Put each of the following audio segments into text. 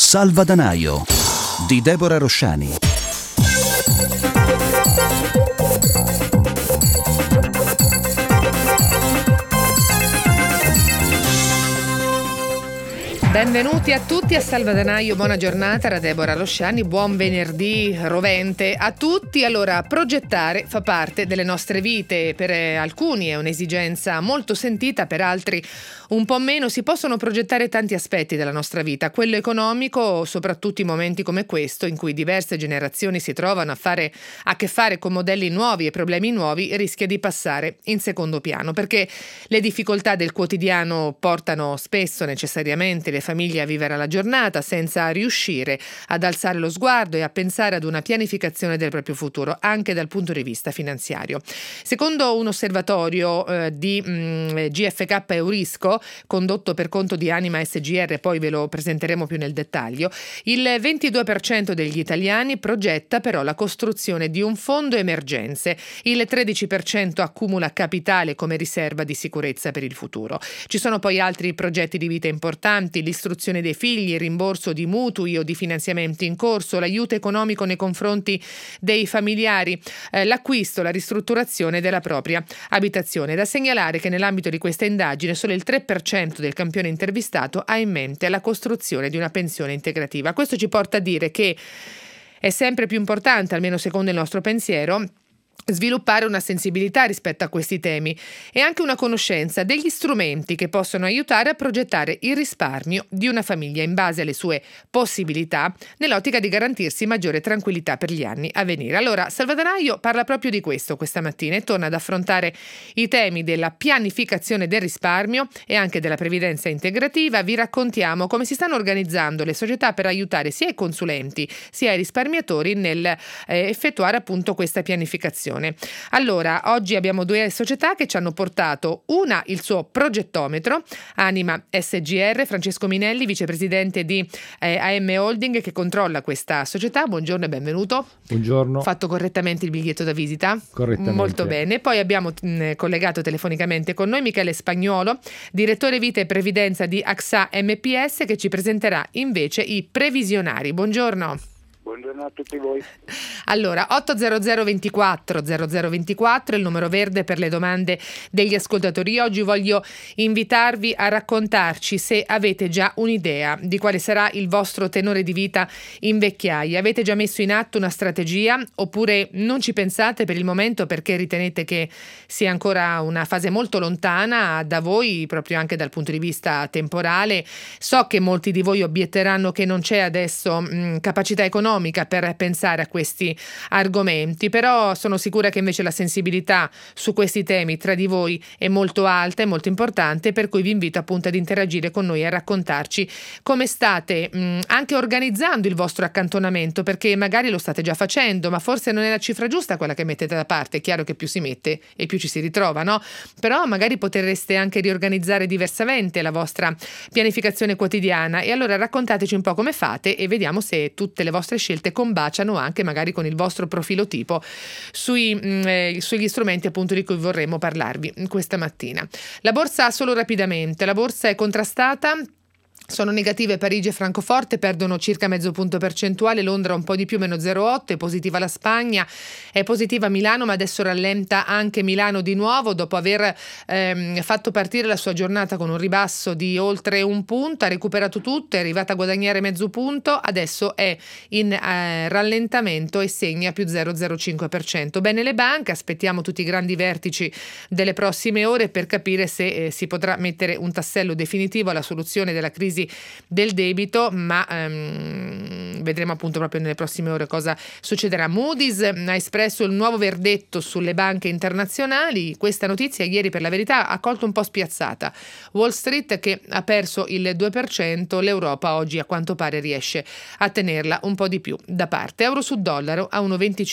Salvadanaio di Deborah Rosciani. Benvenuti a tutti a Salvadanaio, buona giornata da Deborah Rosciani, buon venerdì rovente a tutti. Allora, progettare fa parte delle nostre vite, per alcuni è un'esigenza molto sentita, per altri un po' meno. Si possono progettare tanti aspetti della nostra vita, quello economico, soprattutto in momenti come questo in cui diverse generazioni si trovano a che fare con modelli nuovi e problemi nuovi, rischia di passare in secondo piano, perché le difficoltà del quotidiano portano spesso necessariamente le famiglie a vivere la giornata senza riuscire ad alzare lo sguardo e a pensare ad una pianificazione del proprio futuro, anche dal punto di vista finanziario. Secondo un osservatorio di GFK Eurisco, condotto per conto di Anima SGR, poi ve lo presenteremo più nel dettaglio, il 22% degli italiani progetta però la costruzione di un fondo emergenze, il 13% accumula capitale come riserva di sicurezza per il futuro. Ci sono poi altri progetti di vita importanti: l'istruzione dei figli, il rimborso di mutui o di finanziamenti in corso, l'aiuto economico nei confronti dei familiari, l'acquisto, la ristrutturazione della propria abitazione. Da segnalare che nell'ambito di questa indagine solo il 3% del campione intervistato ha in mente la costruzione di una pensione integrativa. Questo ci porta a dire che è sempre più importante, almeno secondo il nostro pensiero, sviluppare una sensibilità rispetto a questi temi e anche una conoscenza degli strumenti che possono aiutare a progettare il risparmio di una famiglia in base alle sue possibilità, nell'ottica di garantirsi maggiore tranquillità per gli anni a venire. Allora, Salvadanaio parla proprio di questo questa mattina e torna ad affrontare i temi della pianificazione del risparmio e anche della previdenza integrativa. Vi raccontiamo come si stanno organizzando le società per aiutare sia i consulenti sia i risparmiatori nel effettuare appunto questa pianificazione. Allora, oggi abbiamo due società che ci hanno portato, una il suo progettometro, Anima SGR, Francesco Minelli, vicepresidente di AM Holding, che controlla questa società. Buongiorno e benvenuto. Buongiorno. Fatto correttamente il biglietto da visita? Correttamente. Molto bene. Poi abbiamo collegato telefonicamente con noi Michele Spagnuolo, direttore vita e previdenza di AXA MPS, che ci presenterà invece i previsionari. Buongiorno. Buongiorno a tutti voi. Allora, 800 24 0024 è il numero verde per le domande degli ascoltatori. Oggi voglio invitarvi a raccontarci se avete già un'idea di quale sarà il vostro tenore di vita in vecchiaia. Avete già messo in atto una strategia oppure non ci pensate per il momento perché ritenete che sia ancora una fase molto lontana da voi, proprio anche dal punto di vista temporale? So che molti di voi obietteranno che non c'è adesso capacità economica per pensare a questi argomenti, però sono sicura che invece la sensibilità su questi temi tra di voi è molto alta e molto importante, per cui vi invito appunto ad interagire con noi e a raccontarci come state anche organizzando il vostro accantonamento, perché magari lo state già facendo, ma forse non è la cifra giusta quella che mettete da parte. È chiaro che più si mette e più ci si ritrova, no? Però magari potreste anche riorganizzare diversamente la vostra pianificazione quotidiana, e allora raccontateci un po' come fate e vediamo se tutte le vostre scelte combaciano anche magari con il vostro profilo tipo sugli strumenti appunto di cui vorremmo parlarvi questa mattina. La borsa, solo rapidamente, la borsa è contrastata. Sono negative Parigi e Francoforte, perdono circa mezzo punto percentuale, Londra un po' di più, meno 0,8, è positiva la Spagna, è positiva Milano, ma adesso rallenta anche Milano di nuovo dopo aver fatto partire la sua giornata con un ribasso di oltre un punto, ha recuperato tutto, è arrivata a guadagnare mezzo punto, adesso è in rallentamento e segna più 0,05%. Bene le banche, aspettiamo tutti i grandi vertici delle prossime ore per capire se si potrà mettere un tassello definitivo alla soluzione della crisi del debito, ma vedremo appunto proprio nelle prossime ore cosa succederà. Moody's ha espresso il nuovo verdetto sulle banche internazionali. Questa notizia ieri per la verità ha colto un po' spiazzata Wall Street, che ha perso il 2%, l'Europa oggi a quanto pare riesce a tenerla un po' di più da parte. Euro su dollaro a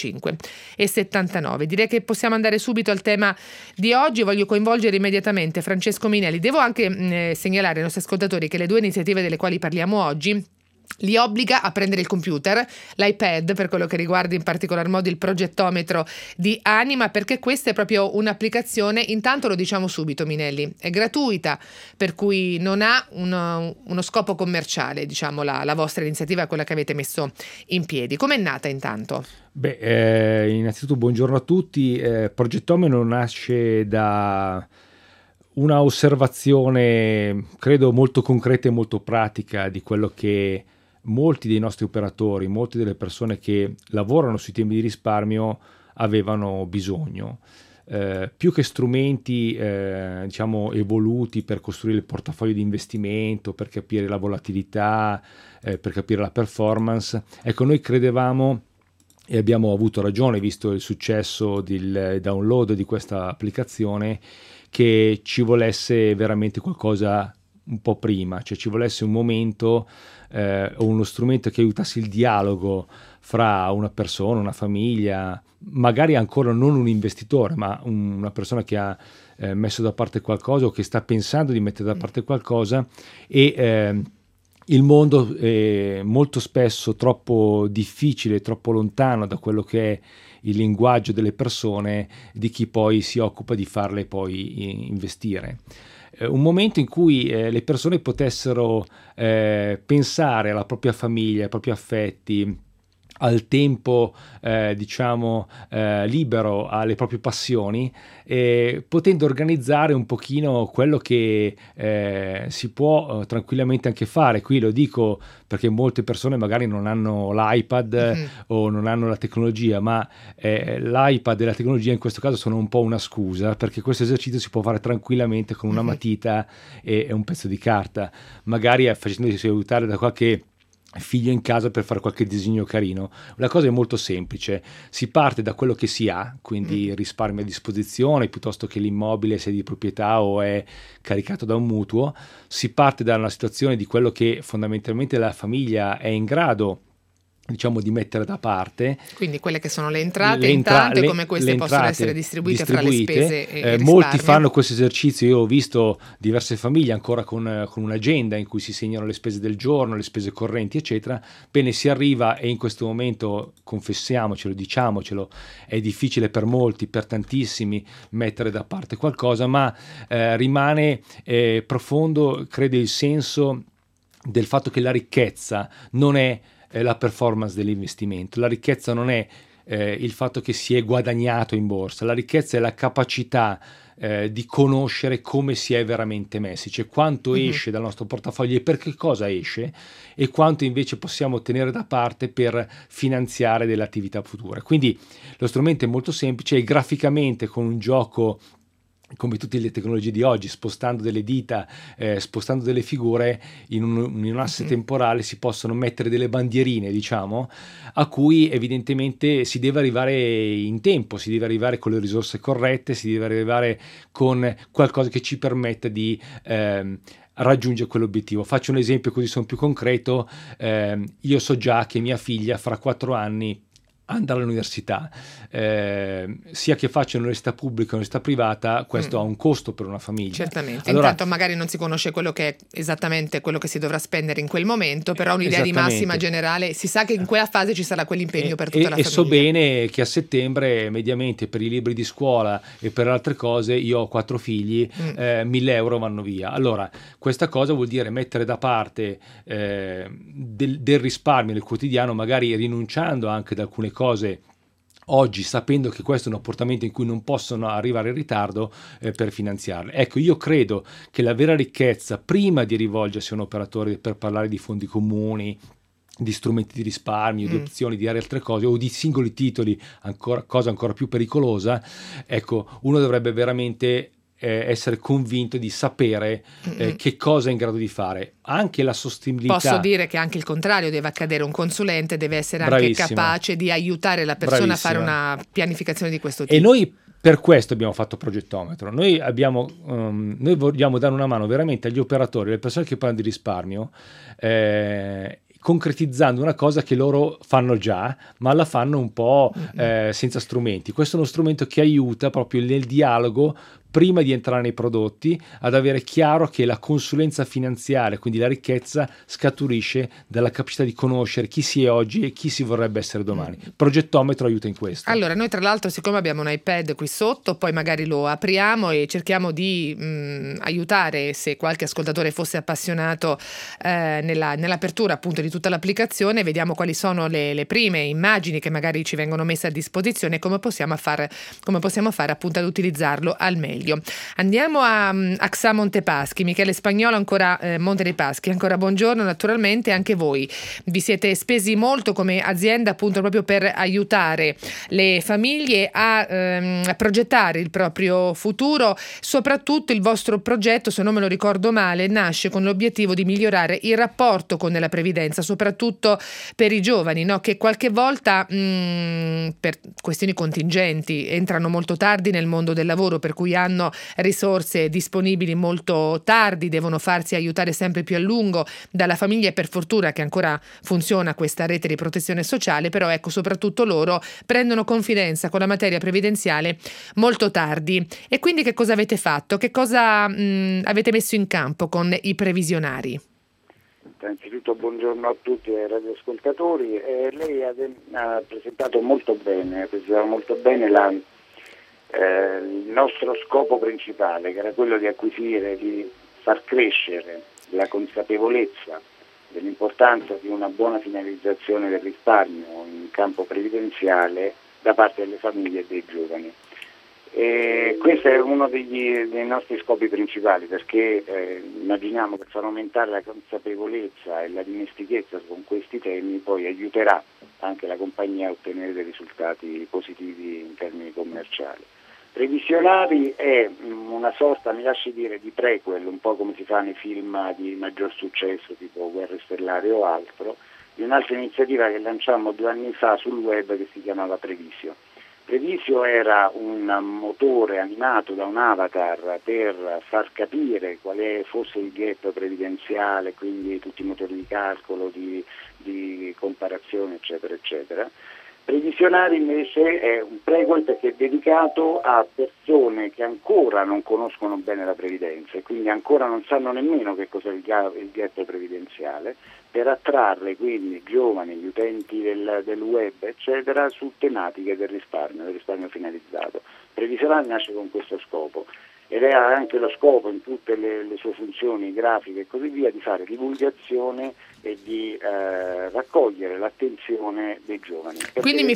1,25,79. Direi che possiamo andare subito al tema di oggi. Voglio coinvolgere immediatamente Francesco Minelli. Devo anche segnalare ai nostri ascoltatori che le due iniziative delle quali parliamo oggi li obbliga a prendere il computer, l'iPad per quello che riguarda in particolar modo il progettometro di Anima, perché questa è proprio un'applicazione, intanto lo diciamo subito Minelli, è gratuita, per cui non ha uno scopo commerciale, diciamo la vostra iniziativa, quella che avete messo in piedi. Com'è nata intanto? Innanzitutto buongiorno a tutti. Progettometro nasce da una osservazione credo molto concreta e molto pratica di quello che molti dei nostri operatori, molte delle persone che lavorano sui temi di risparmio avevano bisogno. Più che strumenti diciamo evoluti per costruire il portafoglio di investimento, per capire la volatilità, per capire la performance, ecco, noi credevamo, e abbiamo avuto ragione visto il successo del download di questa applicazione, che ci volesse veramente qualcosa un po' prima, cioè ci volesse un momento o uno strumento che aiutasse il dialogo fra una persona, una famiglia, magari ancora non un investitore, ma una persona che ha messo da parte qualcosa o che sta pensando di mettere da parte qualcosa, e il mondo è molto spesso troppo difficile, troppo lontano da quello che è il linguaggio delle persone, di chi poi si occupa di farle poi investire. Un momento in cui le persone potessero pensare alla propria famiglia, ai propri affetti, al tempo libero, alle proprie passioni, potendo organizzare un pochino quello che si può tranquillamente anche fare. Qui lo dico perché molte persone magari non hanno l'iPad o non hanno la tecnologia, ma l'iPad e la tecnologia in questo caso sono un po' una scusa, perché questo esercizio si può fare tranquillamente con una matita e un pezzo di carta, magari facendosi aiutare da qualche figlio in casa per fare qualche disegno carino. La cosa è molto semplice: si parte da quello che si ha, quindi risparmio a disposizione, piuttosto che l'immobile se è di proprietà o è caricato da un mutuo. Si parte da una situazione di quello che fondamentalmente la famiglia è in grado, diciamo, di mettere da parte, quindi quelle che sono le entrate, intanto, e come queste possono essere distribuite fra le spese e molti fanno questo esercizio. Io ho visto diverse famiglie ancora con un'agenda in cui si segnano le spese del giorno, le spese correnti eccetera. Bene, si arriva, e in questo momento, confessiamocelo, diciamocelo, è difficile per molti, per tantissimi, mettere da parte qualcosa, ma rimane profondo, credo, il senso del fatto che la ricchezza non è la performance dell'investimento, la ricchezza non è il fatto che si è guadagnato in borsa, la ricchezza è la capacità di conoscere come si è veramente messi, cioè quanto esce dal nostro portafoglio e per che cosa esce, e quanto invece possiamo tenere da parte per finanziare delle attività future. Quindi lo strumento è molto semplice, e graficamente, con un gioco come tutte le tecnologie di oggi, spostando delle dita, spostando delle figure in un asse temporale, si possono mettere delle bandierine, diciamo, a cui evidentemente si deve arrivare in tempo, si deve arrivare con le risorse corrette, si deve arrivare con qualcosa che ci permetta di raggiungere quell'obiettivo. Faccio un esempio così sono più concreto. Io so già che mia figlia fra 4 anni andare all'università, sia che faccia università pubblica o università privata, questo ha un costo per una famiglia. Certamente, allora, intanto magari non si conosce quello che è esattamente quello che si dovrà spendere in quel momento, però un'idea di massima generale, si sa che in quella fase ci sarà quell'impegno per tutta la famiglia. E so bene che a settembre mediamente per i libri di scuola e per altre cose, io ho 4 figli, 1.000 euro vanno via. Allora questa cosa vuol dire mettere da parte del risparmio nel quotidiano, magari rinunciando anche ad alcune cose oggi, sapendo che questo è un apportamento in cui non possono arrivare in ritardo per finanziarle. Ecco, io credo che la vera ricchezza, prima di rivolgersi a un operatore per parlare di fondi comuni, di strumenti di risparmio, di opzioni, di altre cose, o di singoli titoli, cosa ancora più pericolosa, ecco, uno dovrebbe veramente essere convinto di sapere che cosa è in grado di fare. Anche la sostenibilità. Posso dire che anche il contrario deve accadere, un consulente deve essere anche capace di aiutare la persona a fare una pianificazione di questo tipo. E noi per questo abbiamo fatto Progettometro. Noi vogliamo dare una mano veramente agli operatori, alle persone che parlano di risparmio, concretizzando una cosa che loro fanno già, ma la fanno un po' senza strumenti. Questo è uno strumento che aiuta proprio nel dialogo prima di entrare nei prodotti, ad avere chiaro che la consulenza finanziaria, quindi la ricchezza, scaturisce dalla capacità di conoscere chi si è oggi e chi si vorrebbe essere domani. Progettometro aiuta in questo. Allora, noi tra l'altro, siccome abbiamo un iPad qui sotto, poi magari lo apriamo e cerchiamo di aiutare, se qualche ascoltatore fosse appassionato nell'apertura appunto di tutta l'applicazione, vediamo quali sono le prime immagini che magari ci vengono messe a disposizione e come possiamo fare appunto ad utilizzarlo al meglio. Andiamo a Xà Montepaschi. Michele Spagnolo, ancora Monte dei Paschi, ancora buongiorno. Naturalmente anche voi vi siete spesi molto come azienda appunto proprio per aiutare le famiglie a progettare il proprio futuro. Soprattutto il vostro progetto, se non me lo ricordo male, nasce con l'obiettivo di migliorare il rapporto con la previdenza, soprattutto per i giovani, no? Che qualche volta per questioni contingenti entrano molto tardi nel mondo del lavoro, per cui hanno risorse disponibili molto tardi, devono farsi aiutare sempre più a lungo dalla famiglia, e per fortuna che ancora funziona questa rete di protezione sociale, però ecco, soprattutto loro prendono confidenza con la materia previdenziale molto tardi. E quindi che cosa avete fatto? Che cosa avete messo in campo con i previsionari? Innanzitutto buongiorno a tutti ai radioascoltatori. Lei ha presentato molto bene il nostro scopo principale, che era quello di acquisire, di far crescere la consapevolezza dell'importanza di una buona finalizzazione del risparmio in campo previdenziale da parte delle famiglie e dei giovani. E questo è uno dei nostri scopi principali, perché immaginiamo che far aumentare la consapevolezza e la dimestichezza con questi temi poi aiuterà anche la compagnia a ottenere dei risultati positivi in termini commerciali. Previsionari è una sorta, mi lasci dire, di prequel, un po' come si fa nei film di maggior successo tipo Guerre Stellari o altro, di un'altra iniziativa che lanciammo 2 anni fa sul web che si chiamava Previsio. Previsio era un motore animato da un avatar per far capire quale fosse il gap previdenziale, quindi tutti i motori di calcolo, di comparazione, eccetera, eccetera. Previsionari invece è un prequel perché è dedicato a persone che ancora non conoscono bene la previdenza e quindi ancora non sanno nemmeno che cos'è il gap previdenziale, per attrarre quindi giovani, gli utenti del web, eccetera, su tematiche del risparmio finalizzato. Previsionari nasce con questo scopo ed è anche lo scopo in tutte le sue funzioni grafiche e così via di fare divulgazione e di raccogliere l'attenzione dei giovani. Quindi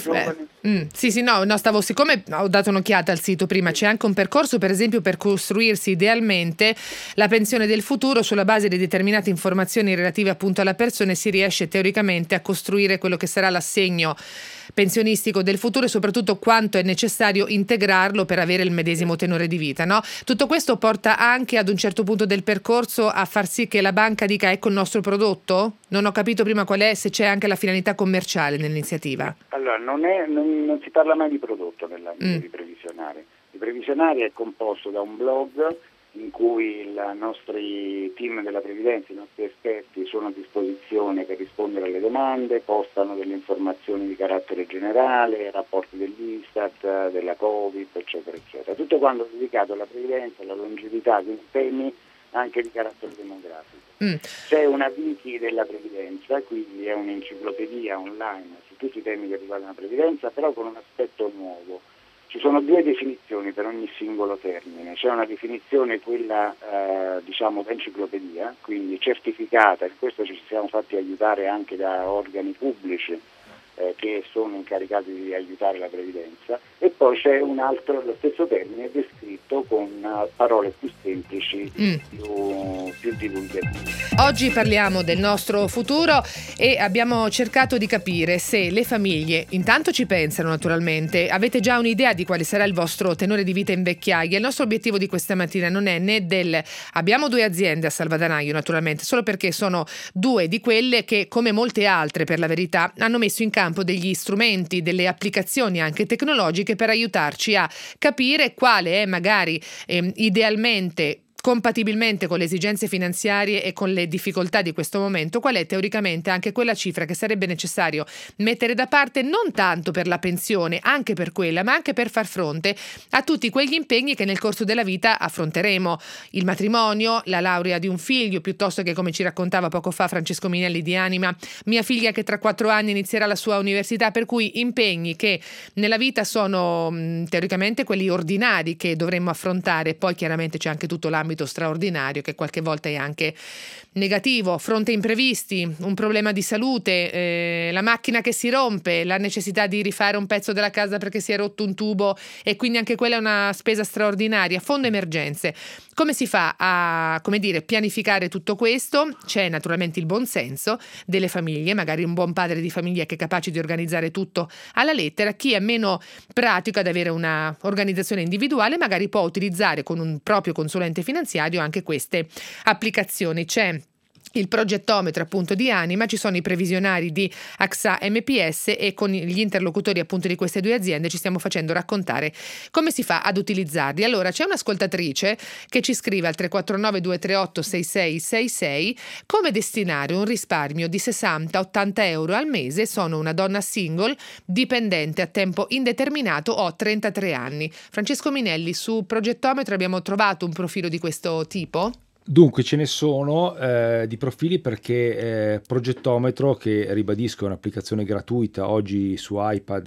siccome ho dato un'occhiata al sito prima, c'è anche un percorso per esempio per costruirsi idealmente la pensione del futuro sulla base di determinate informazioni relative appunto alla persona, e si riesce teoricamente a costruire quello che sarà l'assegno pensionistico del futuro e soprattutto quanto è necessario integrarlo per avere il medesimo tenore di vita, no? Tutto questo porta anche ad un certo punto del percorso a far sì che la banca dica ecco il nostro prodotto? Non ho capito prima qual è, se c'è anche la finalità commerciale nell'iniziativa. Allora, non si parla mai di prodotto nell'ambito di Previsionari. Il Previsionari è composto da un blog in cui i nostri team della Previdenza, i nostri esperti sono a disposizione per rispondere alle domande, postano delle informazioni di carattere generale, rapporti dell'Istat, della Covid, eccetera, eccetera. Tutto quanto dedicato alla previdenza, alla longevità, quindi temi anche di carattere demografico. C'è una wiki della previdenza, quindi è un'enciclopedia online su tutti i temi che riguardano la previdenza, però con un aspetto nuovo. Ci sono 2 definizioni per ogni singolo termine. C'è una definizione, quella da enciclopedia, quindi certificata, e questo ci siamo fatti aiutare anche da organi pubblici che sono incaricati di aiutare la previdenza, e poi c'è un altro, lo stesso termine descritto con parole più semplici, più divulgative. Oggi parliamo del nostro futuro e abbiamo cercato di capire se le famiglie intanto ci pensano, naturalmente. Avete già un'idea di quale sarà il vostro tenore di vita in vecchiaia? Il nostro obiettivo di questa mattina non è né abbiamo 2 aziende a salvadanaio, naturalmente, solo perché sono 2 di quelle che, come molte altre per la verità, hanno messo in campo degli strumenti, delle applicazioni anche tecnologiche per aiutarci a capire quale è magari idealmente compatibilmente con le esigenze finanziarie e con le difficoltà di questo momento, qual è teoricamente anche quella cifra che sarebbe necessario mettere da parte, non tanto per la pensione, anche per quella, ma anche per far fronte a tutti quegli impegni che nel corso della vita affronteremo: il matrimonio, la laurea di un figlio, piuttosto che, come ci raccontava poco fa Francesco Minelli di Anima, mia figlia che tra 4 anni inizierà la sua università, per cui impegni che nella vita sono teoricamente quelli ordinari che dovremmo affrontare. Poi chiaramente c'è anche tutto l'ambito straordinario che qualche volta è anche negativo, fronte a imprevisti, un problema di salute, la macchina che si rompe, la necessità di rifare un pezzo della casa perché si è rotto un tubo e quindi anche quella è una spesa straordinaria. Fondo emergenze. Come si fa a, come dire, pianificare tutto questo? C'è naturalmente il buon senso delle famiglie, magari un buon padre di famiglia che è capace di organizzare tutto alla lettera. Chi è meno pratico ad avere una organizzazione individuale magari può utilizzare con un proprio consulente finanziario anche queste applicazioni. C'è il progettometro appunto di Anima, ci sono i previsionari di AXA MPS e con gli interlocutori appunto di queste due aziende ci stiamo facendo raccontare come si fa ad utilizzarli. Allora c'è un'ascoltatrice che ci scrive al 349 238 6666 come destinare un risparmio di 60-80 euro al mese. Sono una donna single, dipendente a tempo indeterminato, ho 33 anni. Francesco Minelli, su Progettometro abbiamo trovato un profilo di questo tipo? Dunque ce ne sono di profili, perché Progettometro, che ribadisco è un'applicazione gratuita oggi su iPad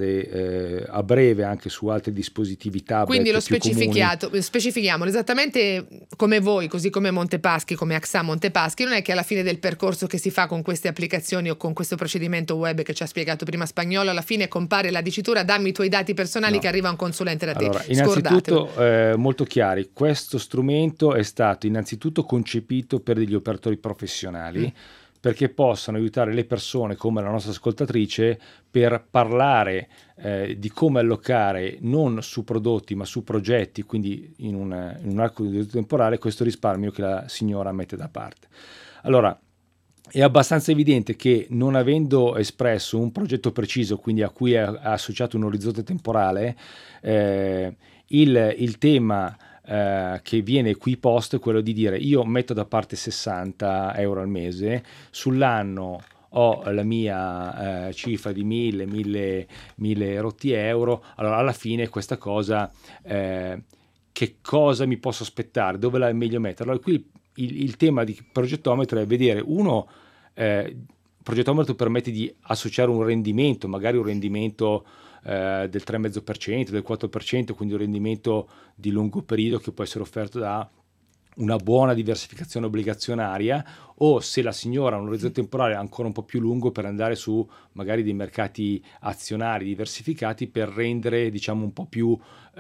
e a breve anche su altri dispositivi tablet. Quindi lo più specifichiamolo esattamente come voi, così come Montepaschi, come AXA Montepaschi. Non è che alla fine del percorso che si fa con queste applicazioni o con questo procedimento web che ci ha spiegato prima Spagnolo, alla fine compare la dicitura dammi i tuoi dati personali, che arriva un consulente da te. Allora, innanzitutto molto chiari, questo strumento è stato innanzitutto concepito per degli operatori professionali, perché possano aiutare le persone come la nostra ascoltatrice per parlare di come allocare non su prodotti ma su progetti, quindi in un arco di temporale, questo risparmio che la signora mette da parte. Allora, è abbastanza evidente che, non avendo espresso un progetto preciso, quindi a cui è associato un orizzonte temporale, il tema che viene qui posto è quello di dire: io metto da parte 60 euro al mese, sull'anno ho la mia cifra di 1000 rotti euro, allora alla fine questa cosa che cosa mi posso aspettare, dove la è meglio metterla? Allora, qui il tema di Progettometro è vedere, Progettometro permette di associare un rendimento, magari un rendimento del 3,5%, del 4%, quindi un rendimento di lungo periodo che può essere offerto da una buona diversificazione obbligazionaria, o se la signora ha un orizzonte temporale ancora un po' più lungo, per andare su magari dei mercati azionari diversificati per rendere, diciamo, un po' più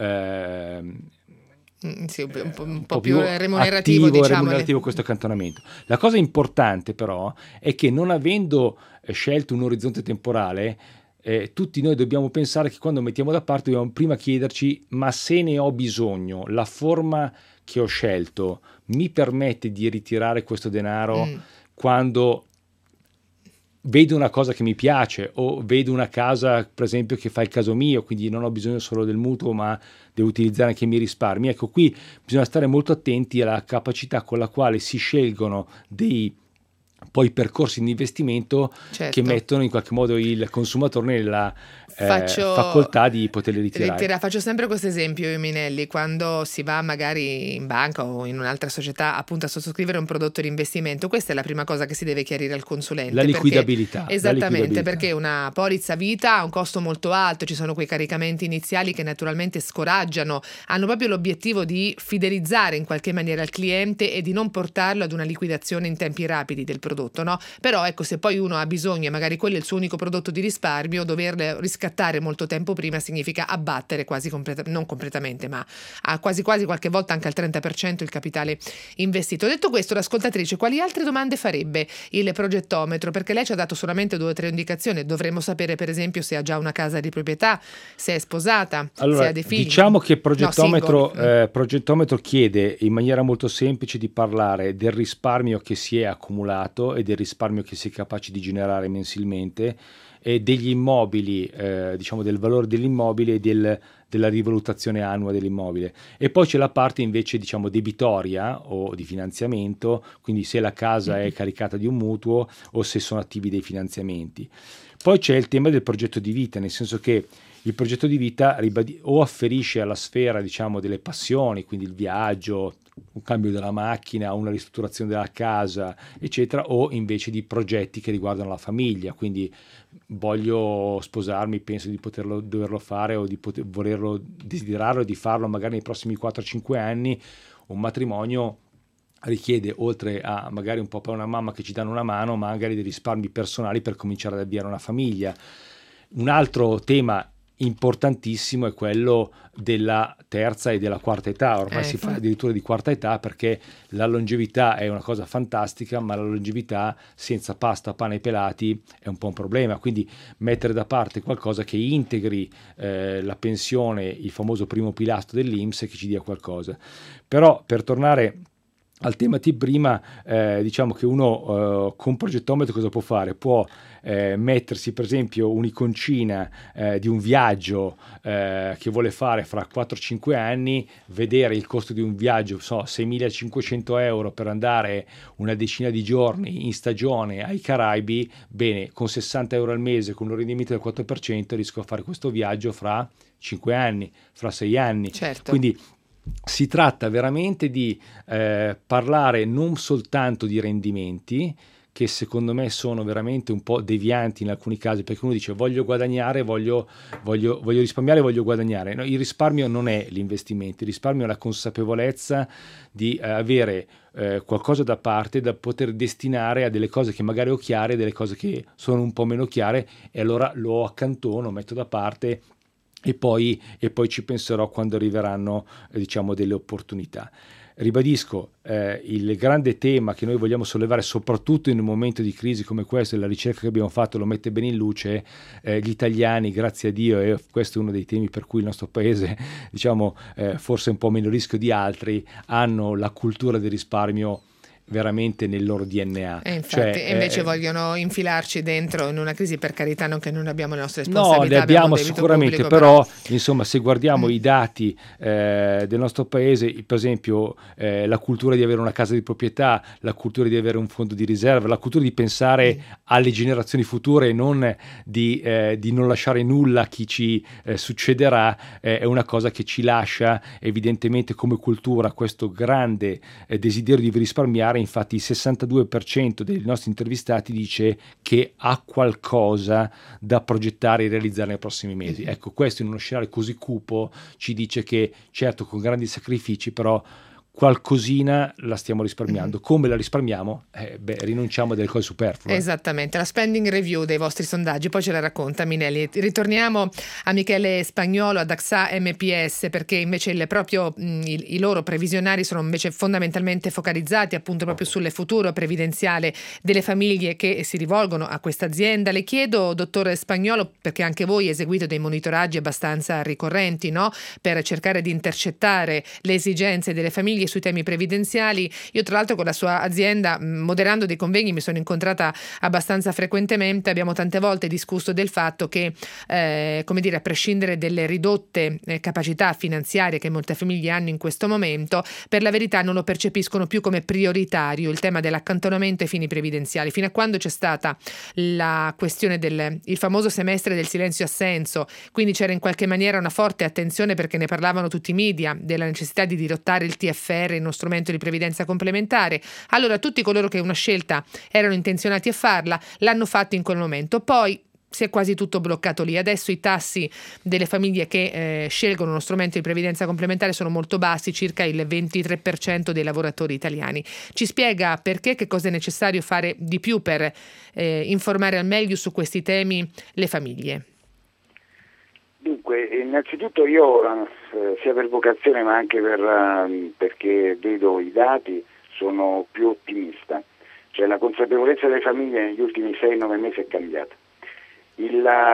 sì, un po' più remunerativo, remunerativo questo accantonamento. La cosa importante però è che, non avendo scelto un orizzonte temporale, tutti noi dobbiamo pensare che quando mettiamo da parte dobbiamo prima chiederci: ma se ne ho bisogno, la forma che ho scelto mi permette di ritirare questo denaro quando vedo una cosa che mi piace, o vedo una casa per esempio che fa il caso mio, quindi non ho bisogno solo del mutuo ma devo utilizzare anche i miei risparmi. Ecco, qui bisogna stare molto attenti alla capacità con la quale si scelgono dei percorsi di investimento, che mettono in qualche modo il consumatore nella facoltà di poterli ritirare. Faccio sempre questo esempio io, Minelli, quando si va magari in banca o in un'altra società appunto a sottoscrivere un prodotto di investimento, questa è la prima cosa che si deve chiarire al consulente. La liquidabilità. Esattamente, perché una polizza vita ha un costo molto alto, ci sono quei caricamenti iniziali che naturalmente scoraggiano, hanno proprio l'obiettivo di fidelizzare in qualche maniera il cliente e di non portarlo ad una liquidazione in tempi rapidi del prodotto, no? Però ecco, se poi uno ha bisogno e magari quello è il suo unico prodotto di risparmio, doverlo riscattare molto tempo prima significa abbattere quasi non completamente, ma a quasi qualche volta anche al 30% il capitale investito. Detto questo, l'ascoltatrice quali altre domande farebbe il Progettometro? Perché lei ci ha dato solamente 2 o 3 indicazioni. Dovremmo sapere per esempio se ha già una casa di proprietà, se è sposata, allora, se ha dei figli. Diciamo che Progettometro chiede in maniera molto semplice di parlare del risparmio che si è accumulato e del risparmio che si è capaci di generare mensilmente, e degli immobili, diciamo del valore dell'immobile e del della rivalutazione annua dell'immobile. E poi c'è la parte invece diciamo debitoria o di finanziamento, quindi se la casa è caricata di un mutuo o se sono attivi dei finanziamenti. Poi c'è il tema del progetto di vita, nel senso che il progetto di vita o afferisce alla sfera diciamo delle passioni, quindi il viaggio, un cambio della macchina, una ristrutturazione della casa, eccetera, o invece di progetti che riguardano la famiglia, quindi voglio sposarmi, penso di doverlo fare o di volerlo desiderarlo e di farlo magari nei prossimi 4-5 anni. Un matrimonio richiede, oltre a magari un papà e una mamma che ci danno una mano, magari dei risparmi personali per cominciare ad avviare una famiglia. Un altro tema importantissimo è quello della terza e della quarta età, ormai si parla addirittura di quarta età, perché la longevità è una cosa fantastica, ma la longevità senza pasta, pane e pelati è un po' un problema, quindi mettere da parte qualcosa che integri la pensione, il famoso primo pilastro dell'INPS, e che ci dia qualcosa. Però per tornare al tema di prima, diciamo che uno con progettometro cosa può fare? Può mettersi per esempio un'iconcina di un viaggio che vuole fare fra 4-5 anni, vedere il costo di un viaggio, 6.500 euro per andare una decina di giorni in stagione ai Caraibi. Bene, con 60 euro al mese, con un rendimento del 4%, riesco a fare questo viaggio fra 5 anni, fra 6 anni. Certo. Quindi si tratta veramente di parlare non soltanto di rendimenti, che secondo me sono veramente un po' devianti in alcuni casi, perché uno dice voglio guadagnare, voglio risparmiare, voglio guadagnare. No, il risparmio non è l'investimento, il risparmio è la consapevolezza di avere qualcosa da parte da poter destinare a delle cose che magari ho chiare, delle cose che sono un po' meno chiare, e allora lo accantono, metto da parte e poi ci penserò quando arriveranno diciamo delle opportunità. Ribadisco, il grande tema che noi vogliamo sollevare soprattutto in un momento di crisi come questo, e la ricerca che abbiamo fatto lo mette bene in luce, gli italiani, grazie a Dio, e questo è uno dei temi per cui il nostro paese diciamo forse un po' meno rischio di altri, hanno la cultura del risparmio veramente nel loro DNA. E infatti, invece vogliono infilarci dentro in una crisi, per carità, non che non abbiamo le nostre responsabilità. No, le abbiamo sicuramente, pubblico, però insomma se guardiamo i dati del nostro paese, per esempio la cultura di avere una casa di proprietà, la cultura di avere un fondo di riserva, la cultura di pensare alle generazioni future e non di non lasciare nulla a chi ci succederà, è una cosa che ci lascia evidentemente come cultura questo grande desiderio di risparmiare. Infatti il 62% dei nostri intervistati dice che ha qualcosa da progettare e realizzare nei prossimi mesi. Ecco, questo in uno scenario così cupo ci dice che certo con grandi sacrifici, però qualcosina la stiamo risparmiando. Come la risparmiamo? Rinunciamo a delle cose superflue. Esattamente, la spending review dei vostri sondaggi, poi ce la racconta Minelli. Ritorniamo a Michele Spagnuolo, ad AXA MPS, perché invece i loro previsionari sono invece fondamentalmente focalizzati appunto proprio sul futuro previdenziale delle famiglie che si rivolgono a questa azienda. Le chiedo, dottore Spagnuolo, perché anche voi eseguite dei monitoraggi abbastanza ricorrenti, no? Per cercare di intercettare le esigenze delle famiglie sui temi previdenziali. Io tra l'altro con la sua azienda, moderando dei convegni, mi sono incontrata abbastanza frequentemente. Abbiamo tante volte discusso del fatto che a prescindere delle ridotte capacità finanziarie che molte famiglie hanno in questo momento, per la verità non lo percepiscono più come prioritario il tema dell'accantonamento ai fini previdenziali. Fino a quando c'è stata la questione il famoso semestre del silenzio assenso, quindi c'era in qualche maniera una forte attenzione, perché ne parlavano tutti i media, della necessità di dirottare il TFR, uno strumento di previdenza complementare. Allora tutti coloro che una scelta erano intenzionati a farla l'hanno fatto in quel momento, poi si è quasi tutto bloccato lì. Adesso i tassi delle famiglie che scelgono uno strumento di previdenza complementare sono molto bassi, circa il 23% dei lavoratori italiani. Ci spiega perché, che cosa è necessario fare di più per informare al meglio su questi temi le famiglie? Dunque, innanzitutto io, sia per vocazione ma anche perché vedo i dati, sono più ottimista. Cioè la consapevolezza delle famiglie negli ultimi 6-9 mesi è cambiata. I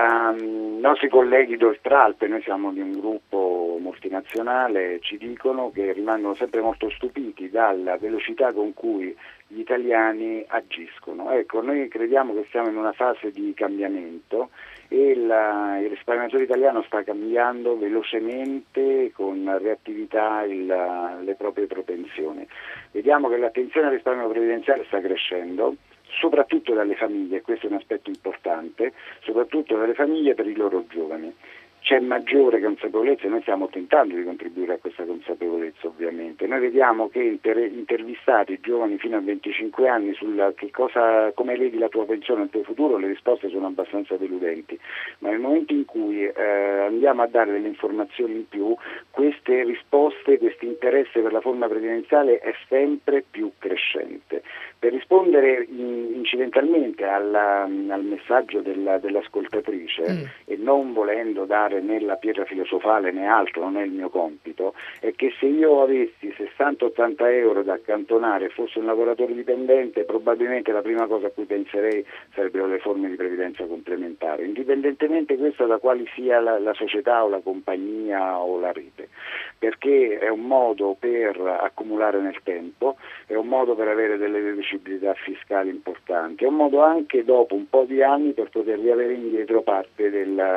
nostri colleghi d'Oltralpe, noi siamo di un gruppo multinazionale, ci dicono che rimangono sempre molto stupiti dalla velocità con cui gli italiani agiscono. Ecco, noi crediamo che siamo in una fase di cambiamento e il risparmiatore italiano sta cambiando velocemente, con reattività, le proprie propensioni. Vediamo che l'attenzione al risparmio previdenziale sta crescendo, soprattutto dalle famiglie, e questo è un aspetto importante, soprattutto dalle famiglie per i loro giovani. C'è maggiore consapevolezza e noi stiamo tentando di contribuire a questa consapevolezza, ovviamente. Noi vediamo che intervistati giovani fino a 25 anni sulla come vedi la tua pensione, il tuo futuro, le risposte sono abbastanza deludenti, ma nel momento in cui andiamo a dare delle informazioni in più, queste risposte, questo interesse per la forma previdenziale è sempre più crescente. Per rispondere incidentalmente al messaggio dell'ascoltatrice, e non volendo dare né la pietra filosofale né altro, non è il mio compito, è che se io avessi 60-80 euro da accantonare e fossi un lavoratore dipendente, probabilmente la prima cosa a cui penserei sarebbero le forme di previdenza complementare, indipendentemente questo da quali sia la società o la compagnia o la rete, perché è un modo per accumulare nel tempo, è un modo per avere delle deducibilità fiscali importanti, è un modo anche dopo un po' di anni per poter riavere indietro parte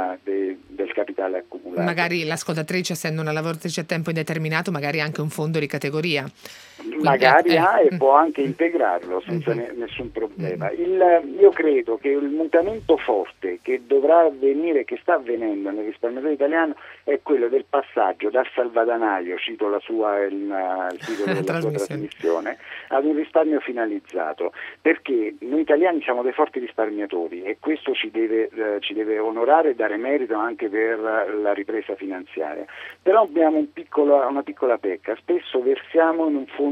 del capitale accumulato. Magari l'ascoltatrice, essendo una lavoratrice a tempo indeterminato, magari anche un fondo di categoria. Magari ha e può anche integrarlo senza nessun problema. Io credo che il mutamento forte che dovrà avvenire, che sta avvenendo nel risparmiatore italiano, è quello del passaggio dal salvadanaio, cito il titolo della sua trasmissione, ad un risparmio finalizzato, perché noi italiani siamo dei forti risparmiatori e questo ci deve onorare e dare merito anche per la ripresa finanziaria. Però abbiamo una piccola pecca: spesso versiamo in un fondo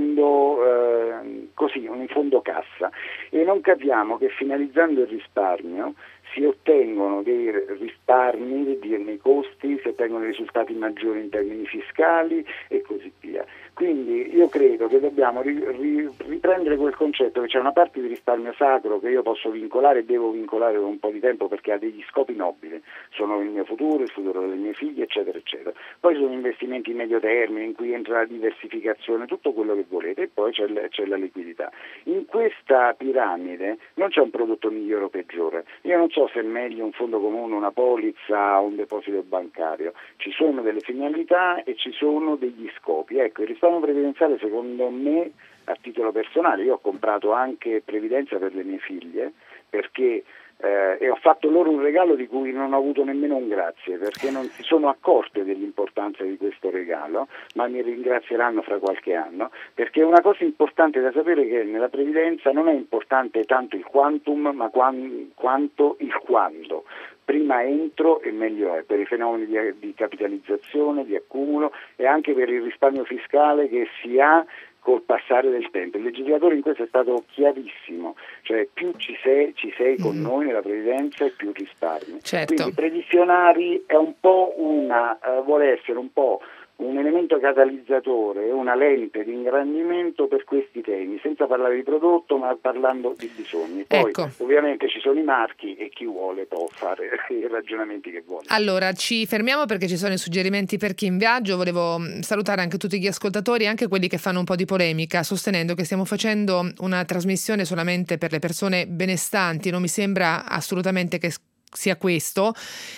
un fondo cassa, e non capiamo che finalizzando il risparmio si ottengono dei risparmi nei costi, si ottengono risultati maggiori in termini fiscali e così via. Quindi io credo che dobbiamo riprendere quel concetto che c'è una parte di risparmio sacro che io posso vincolare e devo vincolare per un po' di tempo perché ha degli scopi nobili, sono il mio futuro, il futuro dei miei figli, eccetera eccetera. Poi sono investimenti in medio termine in cui entra la diversificazione, tutto quello che volete, e poi c'è la liquidità. In questa piramide non c'è un prodotto migliore o peggiore. Io non so se è meglio un fondo comune, una polizza o un deposito bancario. Ci sono delle finalità e ci sono degli scopi. Ecco, il risparmio previdenziale, secondo me, a titolo personale, io ho comprato anche previdenza per le mie figlie perché e ho fatto loro un regalo di cui non ho avuto nemmeno un grazie, perché non si sono accorte dell'importanza di questo regalo, ma mi ringrazieranno fra qualche anno, perché è una cosa importante da sapere, che nella previdenza non è importante tanto il quantum, ma quanto il quando. Prima entro e meglio è, per i fenomeni di capitalizzazione, di accumulo, e anche per il risparmio fiscale che si ha col passare del tempo. Il legislatore in questo è stato chiarissimo, cioè più ci sei con noi nella previdenza e più risparmi. Certo. Quindi previsionari è un po' vuole essere un po' un elemento catalizzatore, una lente di ingrandimento per questi temi, senza parlare di prodotto ma parlando di bisogni. Poi ovviamente ci sono i marchi e chi vuole può fare i ragionamenti che vuole. Allora ci fermiamo perché ci sono i suggerimenti per chi in viaggio. Volevo salutare anche tutti gli ascoltatori, anche quelli che fanno un po' di polemica sostenendo che stiamo facendo una trasmissione solamente per le persone benestanti. Non mi sembra assolutamente che sia questo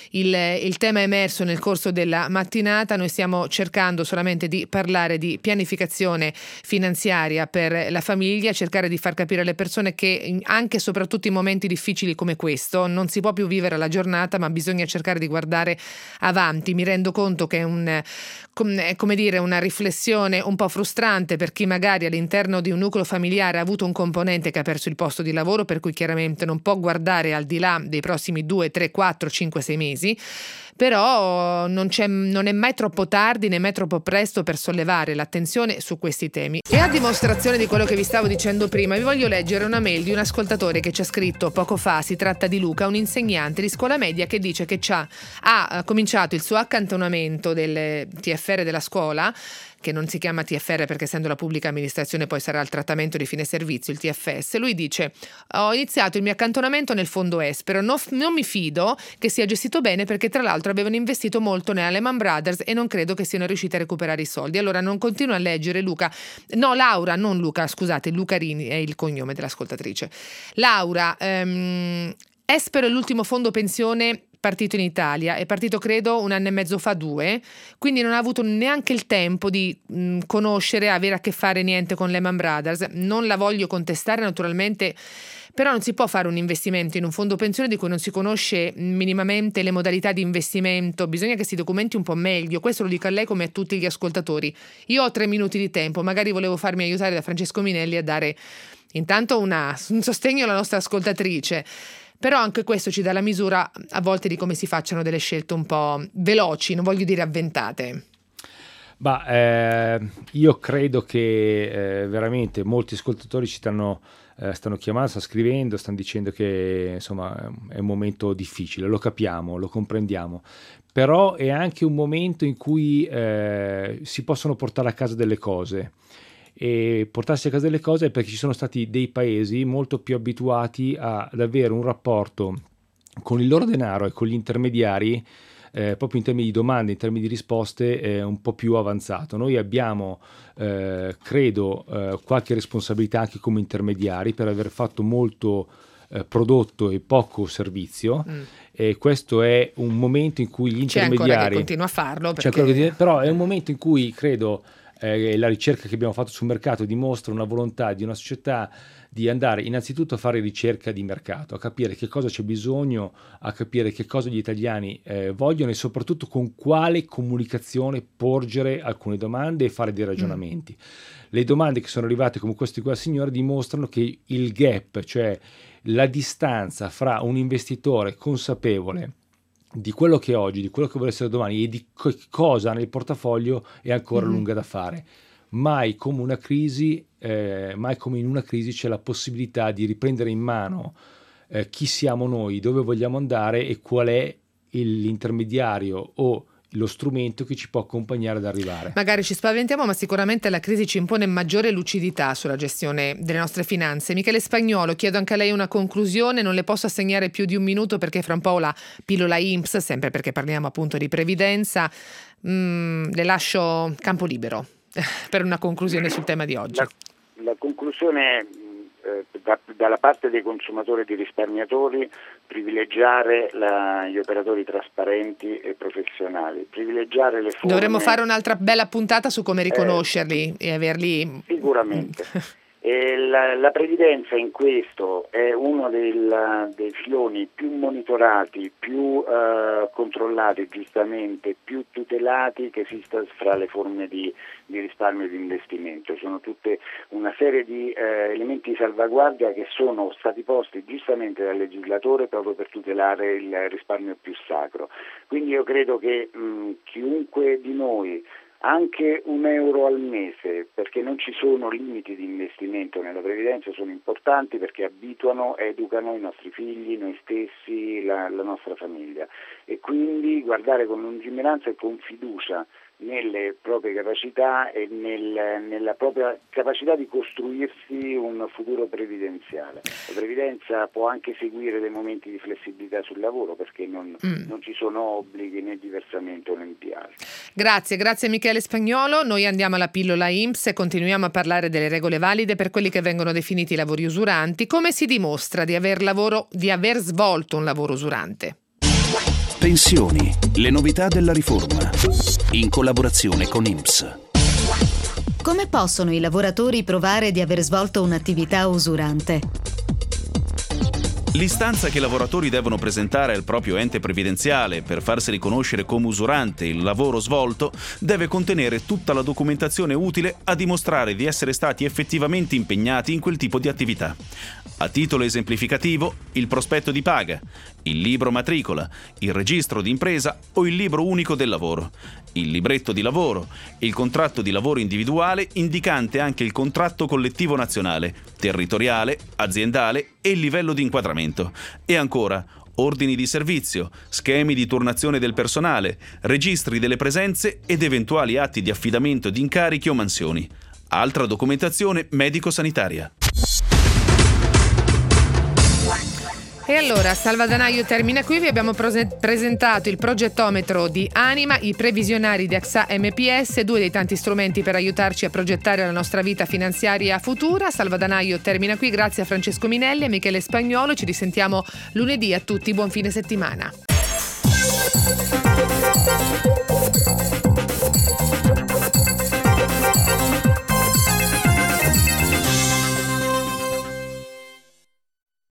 il tema emerso nel corso della mattinata. Noi stiamo cercando solamente di parlare di pianificazione finanziaria per la famiglia, cercare di far capire alle persone che anche e soprattutto in momenti difficili come questo non si può più vivere la giornata, ma bisogna cercare di guardare avanti. Mi rendo conto che è una riflessione un po' frustrante per chi magari all'interno di un nucleo familiare ha avuto un componente che ha perso il posto di lavoro, per cui chiaramente non può guardare al di là dei prossimi 2, 3, 4, 5, 6 mesi, però non è mai troppo tardi né mai troppo presto per sollevare l'attenzione su questi temi. E a dimostrazione di quello che vi stavo dicendo prima, vi voglio leggere una mail di un ascoltatore che ci ha scritto poco fa. Si tratta di Luca, un insegnante di scuola media che dice che ha cominciato il suo accantonamento delle TFR della scuola che non si chiama TFR perché essendo la pubblica amministrazione poi sarà il trattamento di fine servizio, il TFS, lui dice: ho iniziato il mio accantonamento nel fondo Espero, non mi fido che sia gestito bene perché tra l'altro avevano investito molto nella Lehman Brothers e non credo che siano riusciti a recuperare i soldi. Allora non continuo a leggere Laura, non Luca, scusate, Lucarini è il cognome dell'ascoltatrice. Laura, Espero è l'ultimo fondo pensione partito in Italia, è partito credo 1 anno e mezzo fa, 2, quindi non ha avuto neanche il tempo di conoscere, avere a che fare niente con Lehman Brothers. Non la voglio contestare naturalmente, però non si può fare un investimento in un fondo pensione di cui non si conosce minimamente le modalità di investimento, bisogna che si documenti un po' meglio. Questo lo dico a lei come a tutti gli ascoltatori. Io ho 3 minuti di tempo, magari volevo farmi aiutare da Francesco Minelli a dare intanto un sostegno alla nostra ascoltatrice. Però anche questo ci dà la misura a volte di come si facciano delle scelte un po' veloci, non voglio dire avventate. Io credo che veramente molti ascoltatori ci stanno chiamando, stanno scrivendo, stanno dicendo che insomma è un momento difficile, lo capiamo, lo comprendiamo, però è anche un momento in cui si possono portare a casa delle cose. E portarsi a casa delle cose è perché ci sono stati dei paesi molto più abituati ad avere un rapporto con il loro denaro e con gli intermediari proprio in termini di domande, in termini di risposte un po' più avanzato. Noi abbiamo credo qualche responsabilità anche come intermediari per aver fatto molto prodotto e poco servizio, e questo è un momento in cui gli intermediari c'è ancora che continua a farlo perché... però è un momento in cui credo la ricerca che abbiamo fatto sul mercato dimostra una volontà di una società di andare innanzitutto a fare ricerca di mercato, a capire che cosa c'è bisogno, a capire che cosa gli italiani vogliono e soprattutto con quale comunicazione porgere alcune domande e fare dei ragionamenti. Le domande che sono arrivate come queste di quella signora dimostrano che il gap, cioè la distanza fra un investitore consapevole di quello che è oggi, di quello che vuole essere domani e di cosa ha nel portafoglio è ancora lunga da fare. Mai come in una crisi c'è la possibilità di riprendere in mano chi siamo noi, dove vogliamo andare e qual è l'intermediario o lo strumento che ci può accompagnare ad arrivare. Magari ci spaventiamo, ma sicuramente la crisi ci impone maggiore lucidità sulla gestione delle nostre finanze. Michele Spagnuolo, chiedo anche a lei una conclusione, non le posso assegnare più di 1 minuto perché fra un po' ho la pillola INPS, sempre perché parliamo appunto di previdenza. Le lascio campo libero per una conclusione sul tema di oggi. La conclusione è dalla parte dei consumatori e dei risparmiatori privilegiare gli operatori trasparenti e professionali, privilegiare le forme. Dovremmo fare un'altra bella puntata su come riconoscerli e averli sicuramente. E la previdenza in questo è uno dei filoni più monitorati, più controllati giustamente, più tutelati che esista fra le forme di risparmio e di investimento. Sono tutte una serie di elementi di salvaguardia che sono stati posti giustamente dal legislatore proprio per tutelare il risparmio più sacro. Quindi io credo che chiunque di noi, anche €1 al mese, perché non ci sono limiti di investimento nella previdenza, sono importanti perché abituano, educano i nostri figli, noi stessi, la nostra famiglia, e quindi guardare con lungimiranza e con fiducia nelle proprie capacità e nella propria capacità di costruirsi un futuro previdenziale. La previdenza può anche seguire dei momenti di flessibilità sul lavoro perché non ci sono obblighi né di versamento né di altro. Grazie Michele Spagnuolo. Noi andiamo alla pillola INPS e continuiamo a parlare delle regole valide per quelli che vengono definiti lavori usuranti. Come si dimostra di aver svolto un lavoro usurante? Pensioni, le novità della riforma, in collaborazione con INPS. Come possono i lavoratori provare di aver svolto un'attività usurante? L'istanza che i lavoratori devono presentare al proprio ente previdenziale per farsi riconoscere come usurante il lavoro svolto deve contenere tutta la documentazione utile a dimostrare di essere stati effettivamente impegnati in quel tipo di attività. A titolo esemplificativo, il prospetto di paga, il libro matricola, il registro d'impresa o il libro unico del lavoro, il libretto di lavoro, il contratto di lavoro individuale indicante anche il contratto collettivo nazionale, territoriale, aziendale e il livello di inquadramento. E ancora, ordini di servizio, schemi di turnazione del personale, registri delle presenze ed eventuali atti di affidamento di incarichi o mansioni. Altra documentazione medico-sanitaria. E allora, Salvadanaio termina qui. Vi abbiamo presentato il progettometro di Anima, i previsionari di AXA MPS, 2 dei tanti strumenti per aiutarci a progettare la nostra vita finanziaria futura. Salvadanaio termina qui. Grazie a Francesco Minelli e Michele Spagnolo. Ci risentiamo lunedì. A tutti, buon fine settimana.